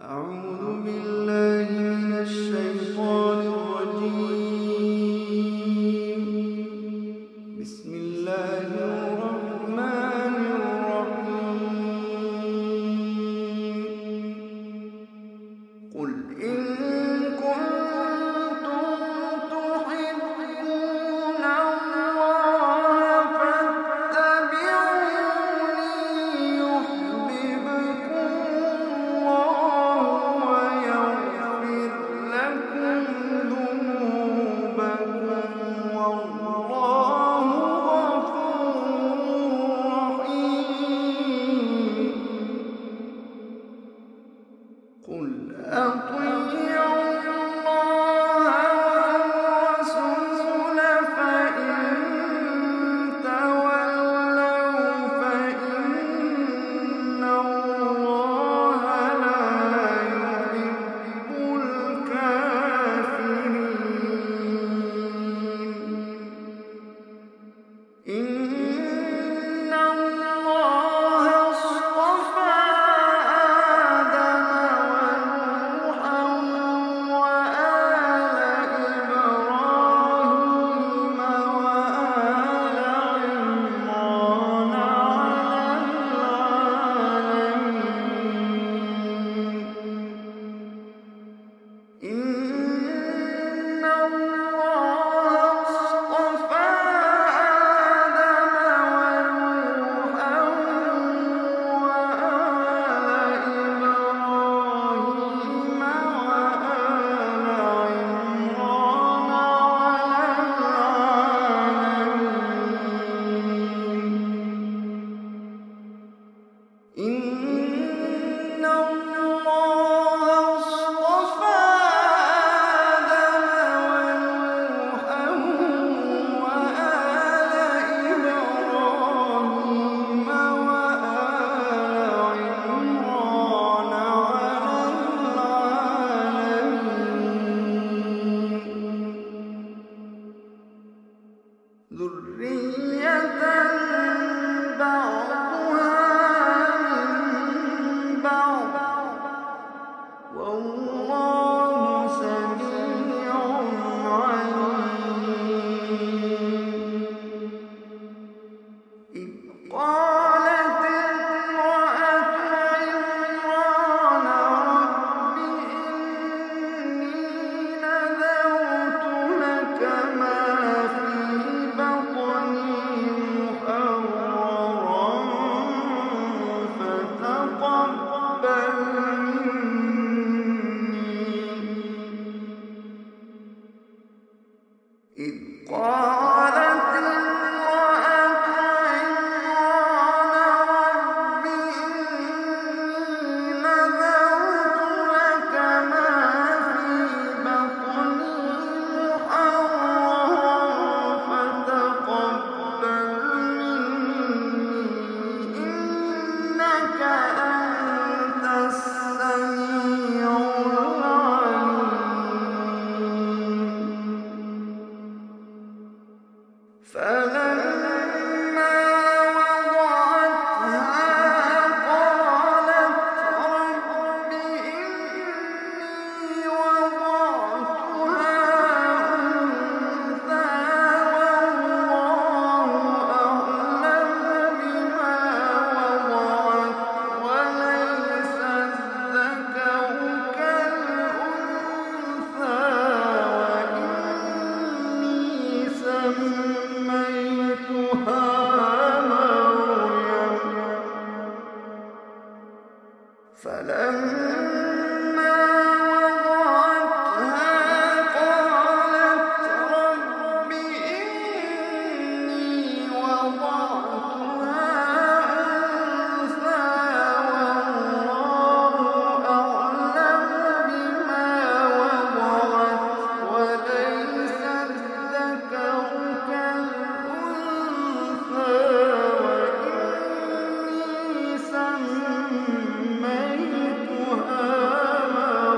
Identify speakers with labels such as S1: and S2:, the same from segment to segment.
S1: أعوذ بالله من الشيطان الرجيم. بسم الله الرحمن الرحيم. قل إن كنتم تحبون الله فاتبعوني يحببكم الله ويغفر لكم ذنوبكم والله غفور رحيم. قل أطيعوا الله والرسول فإن تولوا فإن الله لا يحب الكافرين. إن الله اصطفى آدم ونوحا وآل إبراهيم وآل عمران على العالمين. إن الله اصطفى آدم ونوحا وآل إبراهيم وآل عمران على العالمين. إن الله اصطفى آدم ونوحا وآل إبراهيم وآل عمران على العالمين. ذرية بعضها من بعض والله سميع عليم. إذ قالت امرأة عمران رب إني نذرت لك ما في بطني محررا فتقبل مني. إذ قالت امرأة عمران رب إني نذرت لك ما في بطني محررا فتقبل مني إنك أنت السميع العليم. فلما وضعتها قالت رب إني وضعتها أنثى والله أعلم بما وضعت وليس الذكر كالأنثى وإني سميتها مريم. فلما وضعتها قالت رب إني وضعتها أنثى والله أعلم بما وضعت وليس الذكر كالأنثى وإني سميتها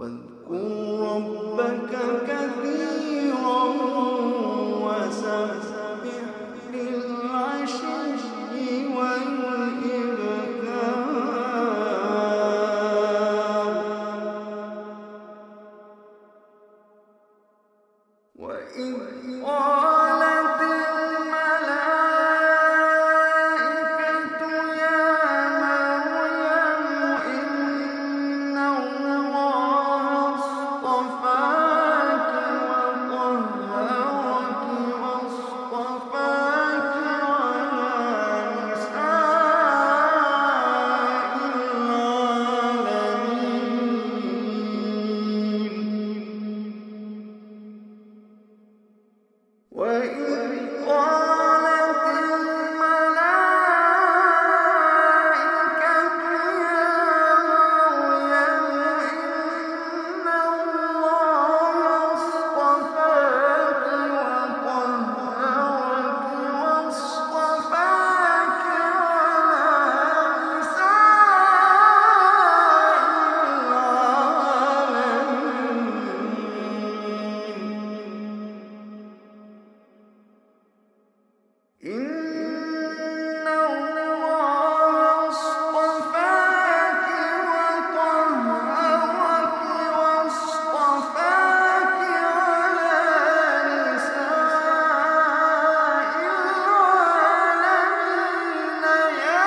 S1: واذكر ربك كثيرا وسبح بالعشي والإبكار وإذ قالت الملائكة يا مريم إن الله اصطفاك وطهرك واصطفاك على نساء العالمين وإذ قالت الملائكة يا مريم إن الله اصطفاك وطهرك واصطفاك على نساء العالمين إن الله اصطفاك وطهرك واصطفاك على نساء العالمين يا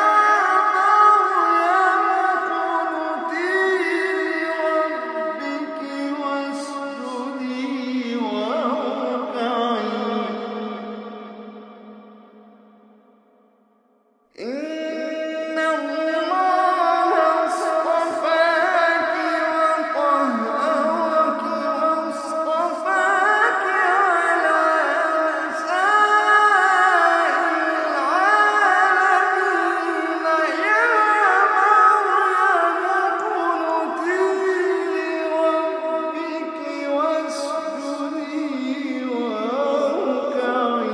S1: مريم اقنتي لربك واسجدي واركعي إن الله اصطفاك وطهرك واصطفاك على نساء العالمين يا مريم اقنتي لربك واسجدي واركعي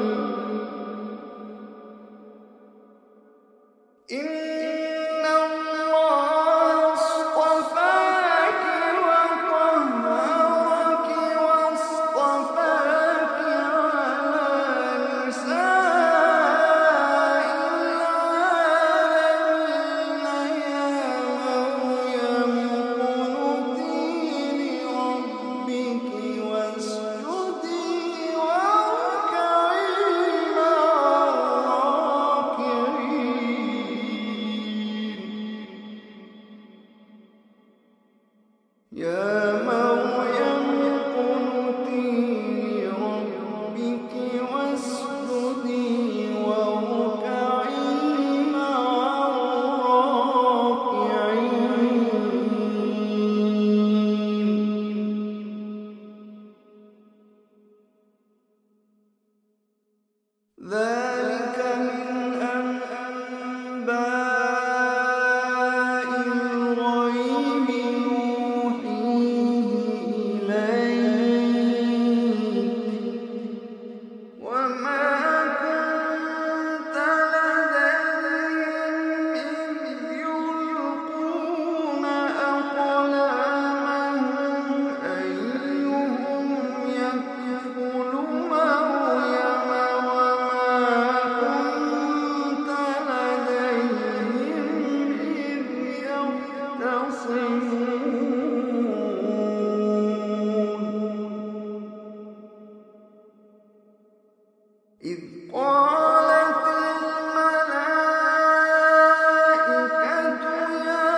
S1: إن الله اصطفاك وطهرك واصطفاك على نساء العالمين يا مريم اقنتي لربك واسجدي واركعي مع الراكعين يا مريم اقنتي لربك واسجدي واركعي مع الراكعين ذلك من أنباء الغيب نوحيه إليك وما كنت لديهم إذ يلقون أقلامهم أيهم يكفل مريم وما كنت لديهم إذ يختصمون إذ قالت الملائكة يا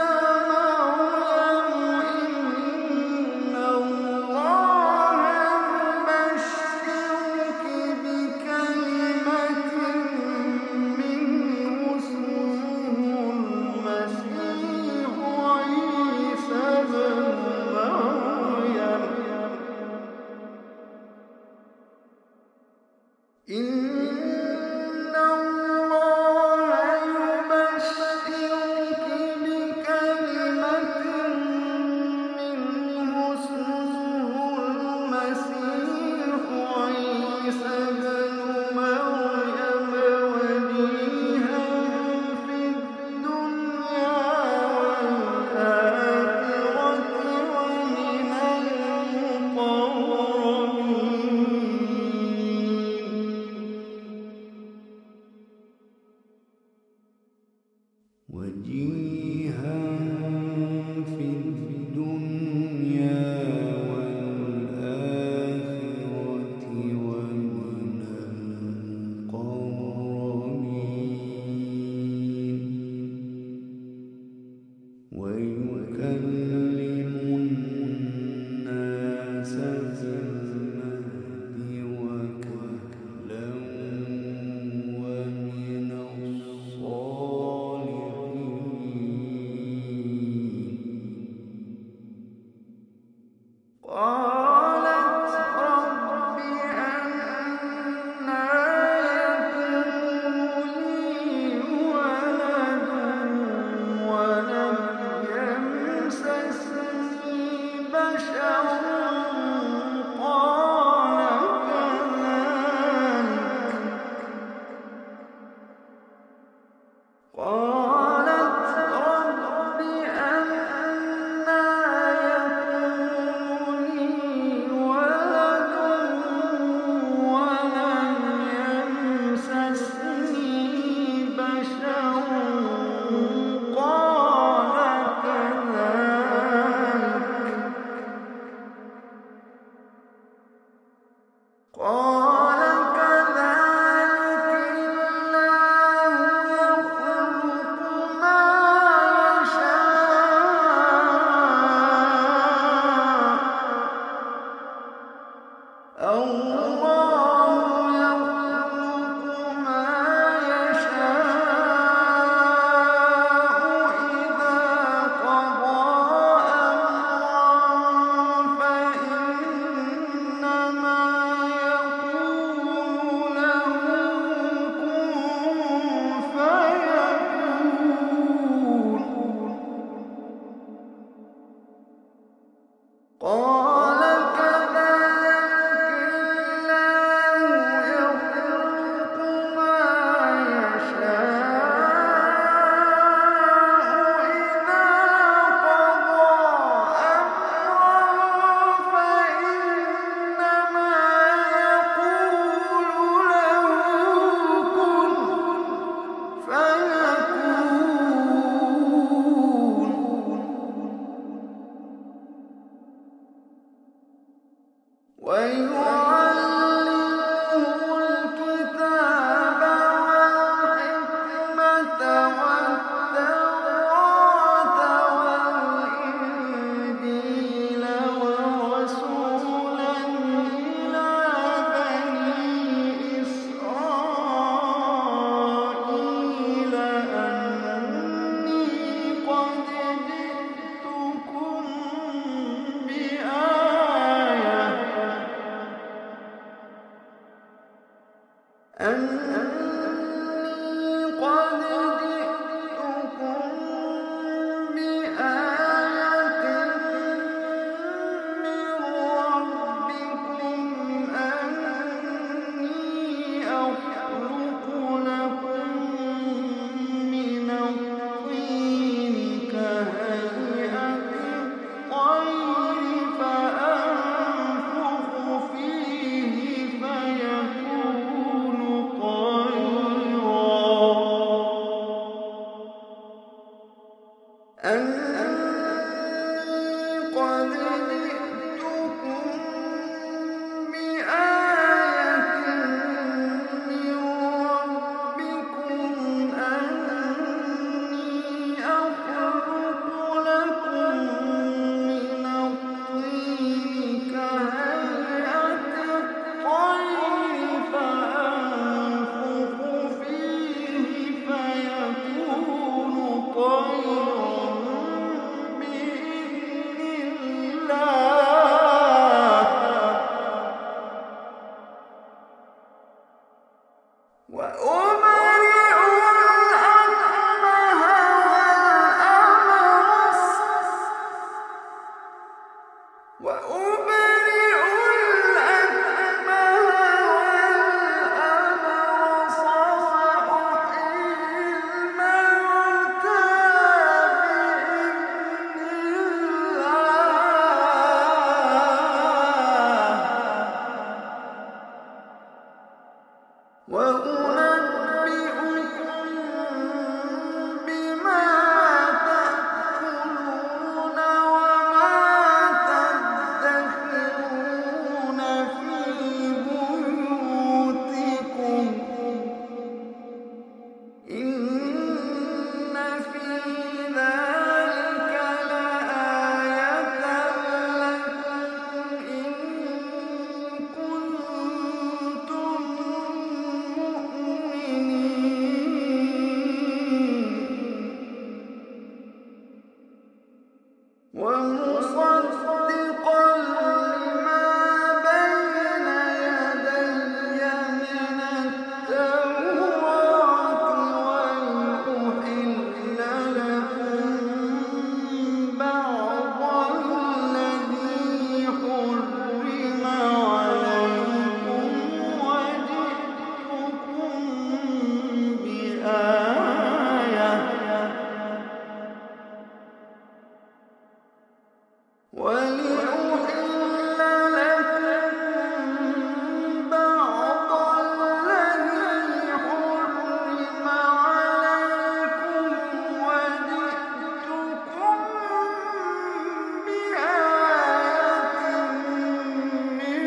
S1: مريم إن الله يبشرك بكلمة منه اسمه المسيح عيسى ويكلم الناس في المهد وكهلا ومن الصالحين. قالت رب أنى يكون لي ولد ولم يمسسني بشر قال كذلك. قالت رب أنى يكون لي ولد ولم يمسسني بشر قال كذلك. قال كذلك الله يخلق ما يشاء. الله يخلق ما يشاء إذا قضى أمرا فإنما يقول له كن فيكون. قال كذلك الله يخلق ما يشاء إذا قضى أمرا فإنما يقول له كن فيكون. ويعلمه الكتاب والحكمة والتوراة والإنجيل ورسولا إلى بني إسرائيل أني قد جئتكم بآية من ربكم أني أخلق لكم من الطين كهيئة الطير فأنفخ فيه فيكون طيرا. أني قد جئتكم بآية من ربكم أني أخلق لكم من الطين كهيئة الطير فأنفخ فيه فيكون طيرا بإذن الله. ومصدقا لما بين يدي من التوراة ولأحل لكم بعض الذي حرم عليكم وجئتكم بآية ولأحل لكم بعض الذي حرم عليكم وجئتكم بآية من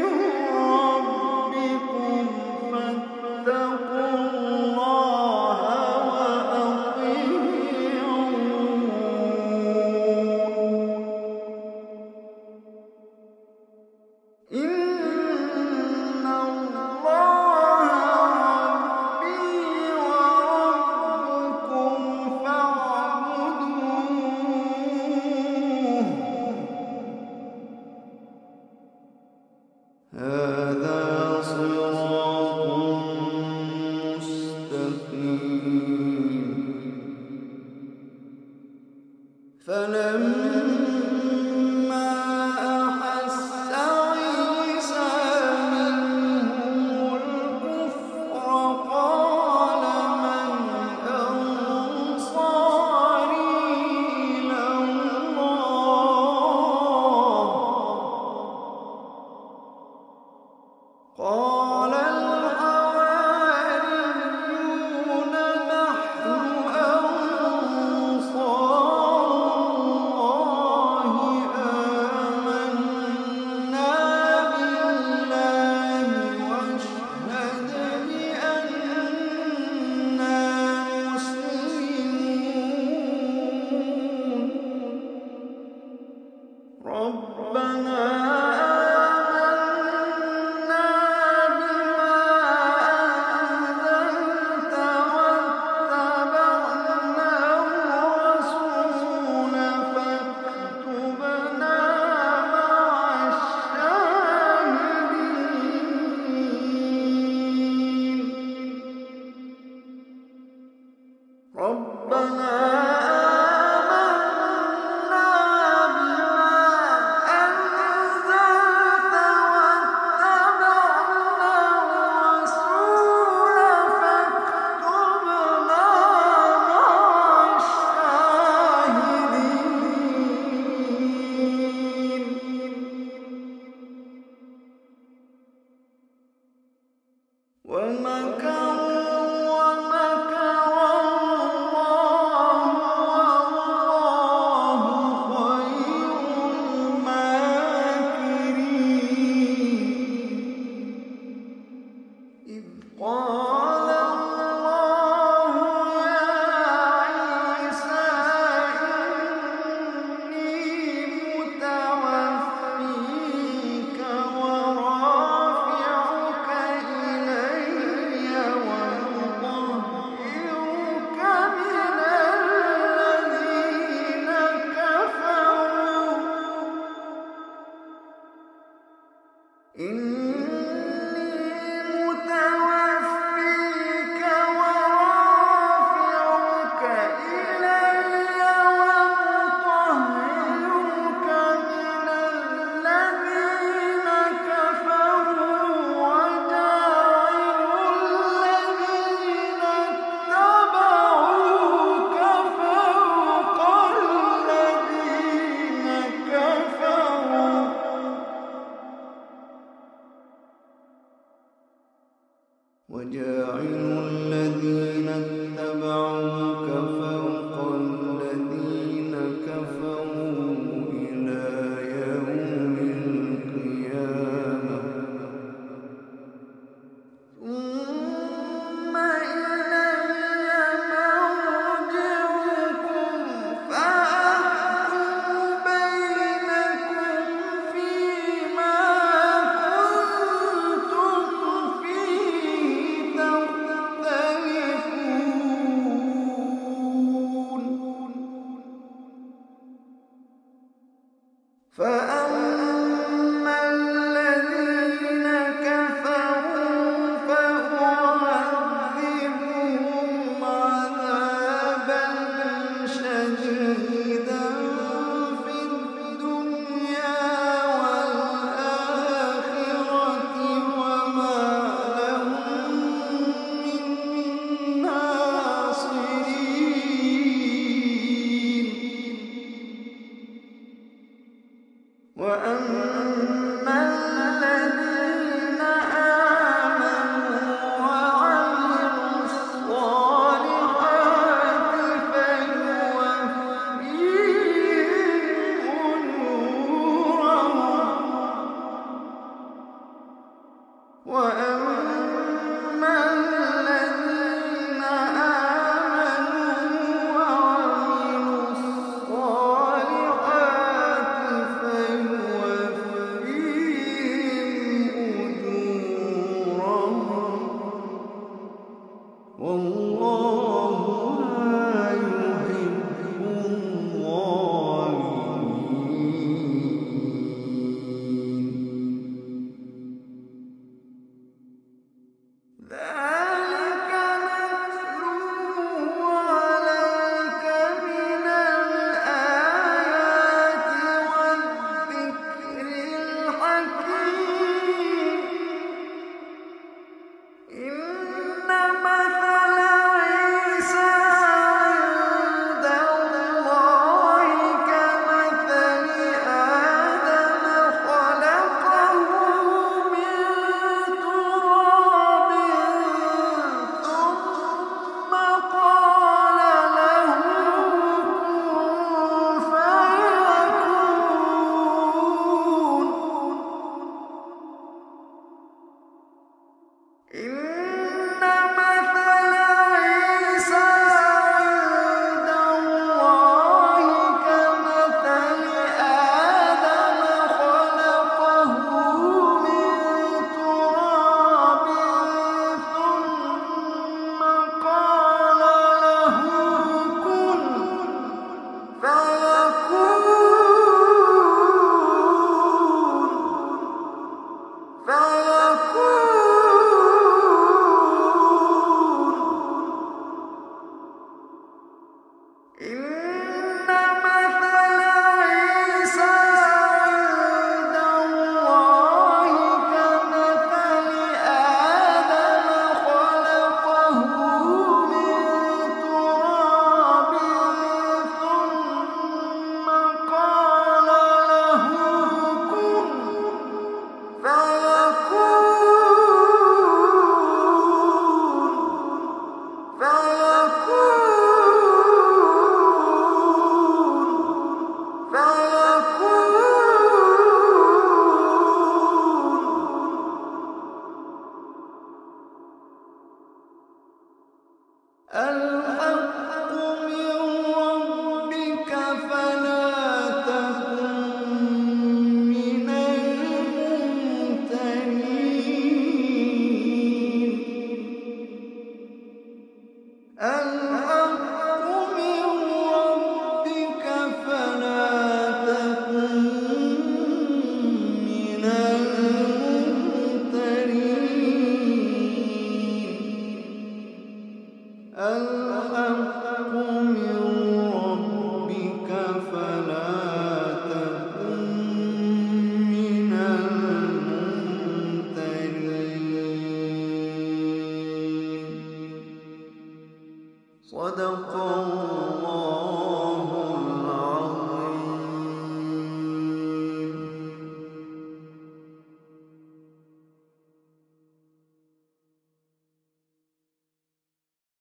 S1: ربكم فاتقوا الله وأطيعون. إن الله ربي وربكم فاعبدوه. هذا صراط مستقيم. فلما أحس عيسى منهم الكفر قال من أنصاري إلى الله قال الحواريون نحن أنصار الله آمنا بالله واشهد بأننا مسلمون. ربنا آمنا بما أنزلت واتبعنا الرسول فاكتبنا مع الشاهدين. ربنا آمنا بما أنزلت واتبعنا الرسول فاكتبنا مع الشاهدين. ومكروا ومكر الله والله خير الماكرين. إذ قال الله يا عيسى إني متوفيك ورافعك إلي ومطهرك من الذين كفروا. إني متوفيك ورافعك إلي ومطهرك من الذين كفروا وجاعل الذين اتبعوك فوق الذين كفروا وجاعل الذين اتبعوك فوق الذين كفروا إلى يوم القيامة. ثم إلي مرجعكم فأحكم بينكم فيما كنتم فيه تختلفون. فأما الذين كفروا فأعذبهم عذابا شديدا في الدنيا والآخرة وما لهم من ناصرين. وأما الذين آمنوا وعملوا الصالحات فيوفيهم أجورهم. وأما الذين آمنوا وعملوا الصالحات فيوفيهم أجورهم والله لا يحب الظالمين. ذلك نتلوه عليك من الآيات والذكر الحكيم. إن مثل عيسى عند الله كمثل آدم خلقه من تراب ثم قال له كن فيكون. إن مثل عيسى عند الله كمثل آدم خلقه من تراب ثم قال له كن إن مثل عيسى عند الله كمثل آدم خلقه من تراب ثم قال له كن الحق من ربك فلا تكن من الممتنين. الحق من ربك فلا تكن من الممتنين. الحق من ربك فلا تكن من الممتنين. صدق الله.